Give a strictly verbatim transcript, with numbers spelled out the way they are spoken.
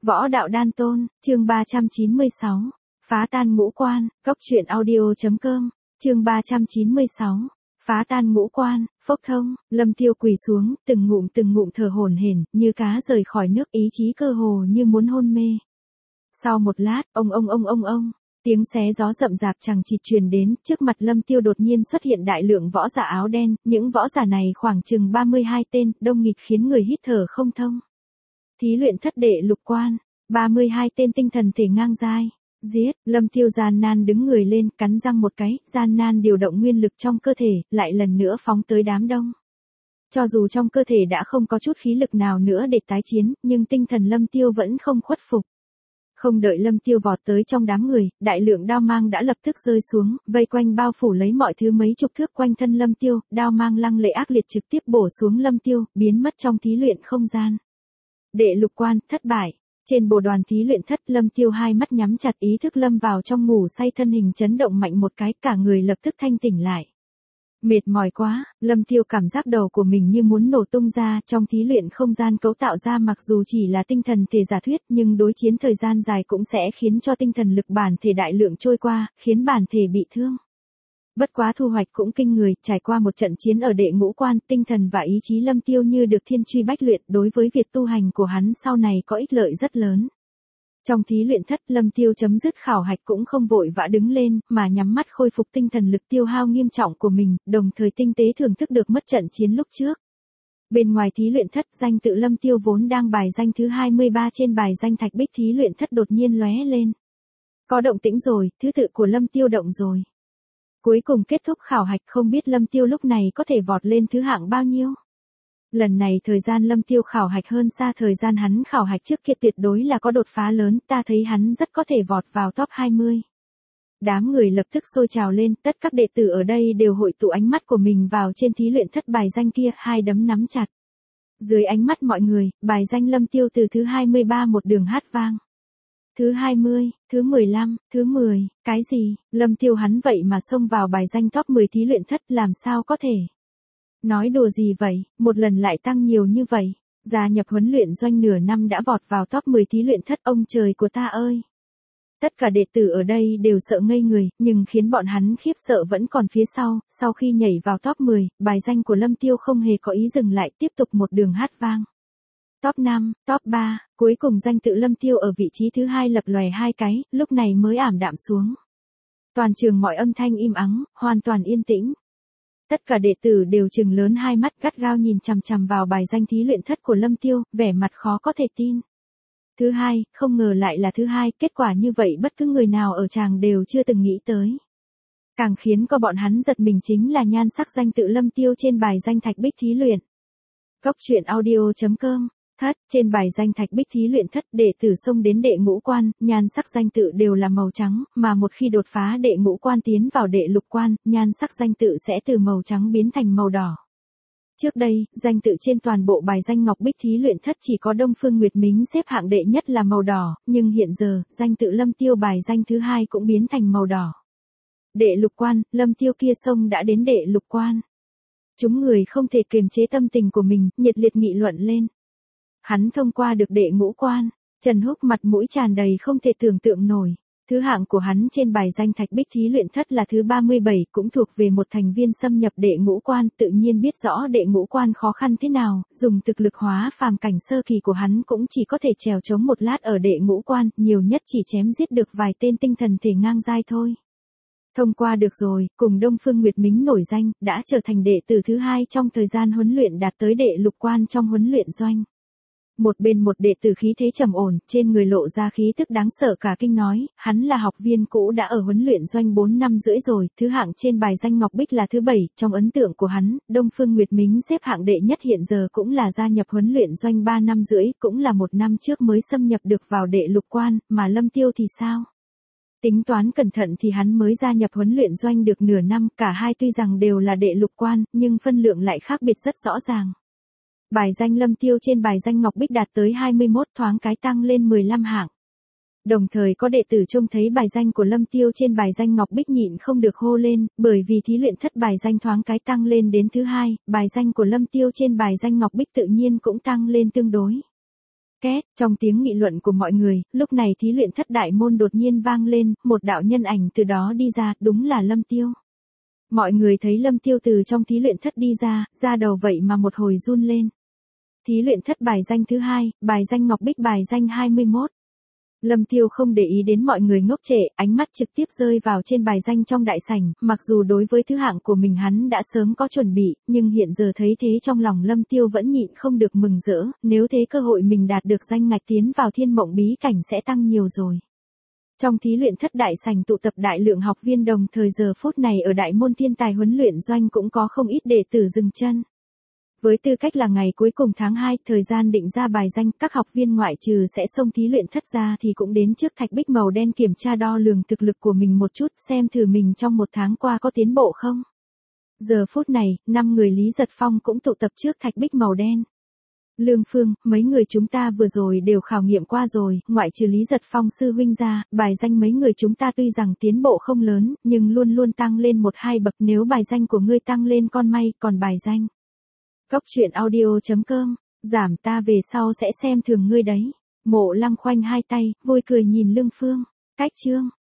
Võ đạo đan tôn, chương ba trăm chín mươi sáu. Phá tan ngũ quan, cốc truyện audio.com, chương ba trăm chín mươi sáu. Phá tan ngũ quan, phốc thông, Lâm Tiêu quỳ xuống, từng ngụm từng ngụm thở hổn hển, như cá rời khỏi nước, ý chí cơ hồ như muốn hôn mê. Sau một lát, ông ông ông ông ông, tiếng xé gió rậm rạp chằng chịt truyền đến, trước mặt Lâm Tiêu đột nhiên xuất hiện đại lượng võ giả áo đen, những võ giả này khoảng chừng ba mươi hai tên, đông nghịt khiến người hít thở không thông. Thí luyện thất đệ lục quan, ba mươi hai tên tinh thần thể ngang giai. Giết, Lâm Tiêu gian nan đứng người lên, cắn răng một cái, gian nan điều động nguyên lực trong cơ thể, lại lần nữa phóng tới đám đông. Cho dù trong cơ thể đã không có chút khí lực nào nữa để tái chiến, nhưng tinh thần Lâm Tiêu vẫn không khuất phục. Không đợi Lâm Tiêu vọt tới trong đám người, đại lượng đao mang đã lập tức rơi xuống, vây quanh bao phủ lấy mọi thứ mấy chục thước quanh thân Lâm Tiêu, đao mang lăng lệ ác liệt trực tiếp bổ xuống Lâm Tiêu, biến mất trong thí luyện không gian. Đệ lục quan, thất bại. Trên bồ đoàn thí luyện thất, Lâm Tiêu hai mắt nhắm chặt, ý thức lâm vào trong ngủ say, thân hình chấn động mạnh một cái, cả người lập tức thanh tỉnh lại. Mệt mỏi quá, Lâm Tiêu cảm giác đầu của mình như muốn nổ tung ra, trong thí luyện không gian cấu tạo ra mặc dù chỉ là tinh thần thể giả thuyết, nhưng đối chiến thời gian dài cũng sẽ khiến cho tinh thần lực bản thể đại lượng trôi qua, khiến bản thể bị thương. Bất quá thu hoạch cũng kinh người, trải qua một trận chiến ở đệ ngũ quan, tinh thần và ý chí Lâm Tiêu như được thiên truy bách luyện, đối với việc tu hành của hắn sau này có ích lợi rất lớn. Trong thí luyện thất, Lâm Tiêu chấm dứt khảo hạch cũng không vội vã đứng lên, mà nhắm mắt khôi phục tinh thần lực tiêu hao nghiêm trọng của mình, đồng thời tinh tế thưởng thức được mất trận chiến lúc trước. Bên ngoài thí luyện thất, danh tự Lâm Tiêu vốn đang bài danh thứ hai mươi ba trên bài danh thạch bích thí luyện thất đột nhiên lóe lên. Có động tĩnh rồi, thứ tự của Lâm Tiêu động rồi. Cuối cùng kết thúc khảo hạch, không biết Lâm Tiêu lúc này có thể vọt lên thứ hạng bao nhiêu. Lần này thời gian Lâm Tiêu khảo hạch hơn xa thời gian hắn khảo hạch trước kia, tuyệt đối là có đột phá lớn, ta thấy hắn rất có thể vọt vào top hai mươi. Đám người lập tức sôi trào lên, tất các đệ tử ở đây đều hội tụ ánh mắt của mình vào trên thí luyện thất bài danh kia, hai đấm nắm chặt. Dưới ánh mắt mọi người, bài danh Lâm Tiêu từ thứ hai mươi ba một đường hát vang. Thứ hai mươi, thứ mười lăm, thứ mười, cái gì, Lâm Tiêu hắn vậy mà xông vào bài danh top mười thí luyện thất, làm sao có thể? Nói đùa gì vậy, một lần lại tăng nhiều như vậy, gia nhập huấn luyện doanh nửa năm đã vọt vào top mười thí luyện thất, ông trời của ta ơi! Tất cả đệ tử ở đây đều sợ ngây người, nhưng khiến bọn hắn khiếp sợ vẫn còn phía sau, sau khi nhảy vào top mười, bài danh của Lâm Tiêu không hề có ý dừng lại, tiếp tục một đường hát vang. Top năm, top ba, cuối cùng danh tự Lâm Tiêu ở vị trí thứ hai lập lòe hai cái, lúc này mới ảm đạm xuống. Toàn trường mọi âm thanh im ắng, hoàn toàn yên tĩnh. Tất cả đệ tử đều trừng lớn hai mắt, gắt gao nhìn chằm chằm vào bài danh thí luyện thất của Lâm Tiêu, vẻ mặt khó có thể tin. Thứ hai, không ngờ lại là thứ hai, kết quả như vậy bất cứ người nào ở tràng đều chưa từng nghĩ tới. Càng khiến có bọn hắn giật mình chính là nhan sắc danh tự Lâm Tiêu trên bài danh thạch bích thí luyện. Cốc truyện audio.com. Thất, trên bài danh thạch bích thí luyện thất, đệ tử xông đến đệ ngũ quan, nhan sắc danh tự đều là màu trắng, mà một khi đột phá đệ ngũ quan tiến vào đệ lục quan, nhan sắc danh tự sẽ từ màu trắng biến thành màu đỏ. Trước đây, danh tự trên toàn bộ bài danh ngọc bích thí luyện thất chỉ có Đông Phương Nguyệt Mính xếp hạng đệ nhất là màu đỏ, nhưng hiện giờ, danh tự Lâm Tiêu bài danh thứ hai cũng biến thành màu đỏ. Đệ lục quan, Lâm Tiêu kia xông đã đến đệ lục quan. Chúng người không thể kiềm chế tâm tình của mình, nhiệt liệt nghị luận lên. Hắn thông qua được đệ ngũ quan, Trần Húc mặt mũi tràn đầy không thể tưởng tượng nổi. Thứ hạng của hắn trên bài danh thạch bích thí luyện thất là thứ ba mươi bảy, cũng thuộc về một thành viên xâm nhập đệ ngũ quan, tự nhiên biết rõ đệ ngũ quan khó khăn thế nào, dùng thực lực hóa phàm cảnh sơ kỳ của hắn cũng chỉ có thể trèo chống một lát ở đệ ngũ quan, nhiều nhất chỉ chém giết được vài tên tinh thần thể ngang giai thôi. Thông qua được rồi, cùng Đông Phương Nguyệt Mính nổi danh, đã trở thành đệ tử thứ hai trong thời gian huấn luyện đạt tới đệ lục quan trong huấn luyện doanh. Một bên một đệ tử khí thế trầm ổn, trên người lộ ra khí tức đáng sợ cả kinh nói, hắn là học viên cũ đã ở huấn luyện doanh bốn năm rưỡi rồi, thứ hạng trên bài danh ngọc bích là thứ bảy, trong ấn tượng của hắn, Đông Phương Nguyệt Mính xếp hạng đệ nhất hiện giờ cũng là gia nhập huấn luyện doanh ba năm rưỡi, cũng là một năm trước mới xâm nhập được vào đệ lục quan, mà Lâm Tiêu thì sao? Tính toán cẩn thận thì hắn mới gia nhập huấn luyện doanh được nửa năm, cả hai tuy rằng đều là đệ lục quan, nhưng phân lượng lại khác biệt rất rõ ràng. Bài danh Lâm Tiêu trên bài danh ngọc bích đạt tới hai mươi mốt, thoáng cái tăng lên mười lăm hạng. Đồng thời có đệ tử trông thấy bài danh của Lâm Tiêu trên bài danh ngọc bích nhịn không được hô lên, bởi vì thí luyện thất bài danh thoáng cái tăng lên đến thứ hai, bài danh của Lâm Tiêu trên bài danh ngọc bích tự nhiên cũng tăng lên tương đối. Két, trong tiếng nghị luận của mọi người, lúc này thí luyện thất đại môn đột nhiên vang lên, một đạo nhân ảnh từ đó đi ra, đúng là Lâm Tiêu. Mọi người thấy Lâm Tiêu từ trong thí luyện thất đi ra, ra đầu vậy mà một hồi run lên. Thí luyện thất bài danh thứ hai, bài danh Ngọc Bích bài danh hai mươi mốt. Lâm Tiêu không để ý đến mọi người ngốc trệ, ánh mắt trực tiếp rơi vào trên bài danh trong đại sảnh, mặc dù đối với thứ hạng của mình hắn đã sớm có chuẩn bị, nhưng hiện giờ thấy thế trong lòng Lâm Tiêu vẫn nhịn không được mừng rỡ, nếu thế cơ hội mình đạt được danh ngạch tiến vào thiên mộng bí cảnh sẽ tăng nhiều rồi. Trong thí luyện thất đại sảnh tụ tập đại lượng học viên, đồng thời giờ phút này ở đại môn thiên tài huấn luyện doanh cũng có không ít đệ tử dừng chân. Với tư cách là ngày cuối cùng tháng hai, thời gian định ra bài danh, các học viên ngoại trừ sẽ xông thí luyện thất ra thì cũng đến trước thạch bích màu đen kiểm tra đo lường thực lực của mình một chút, xem thử mình trong một tháng qua có tiến bộ không. Giờ phút này, năm người Lý Giật Phong cũng tụ tập trước thạch bích màu đen. Lương Phương, mấy người chúng ta vừa rồi đều khảo nghiệm qua rồi, ngoại trừ Lý Giật Phong sư huynh ra, bài danh mấy người chúng ta tuy rằng tiến bộ không lớn, nhưng luôn luôn tăng lên một hai bậc, nếu bài danh của ngươi tăng lên con may, còn bài danh Cốc truyện audio chấm com, giảm ta về sau sẽ xem thường ngươi đấy. Mộ Lăng khoanh hai tay, vui cười nhìn Lương Phương. Cách chương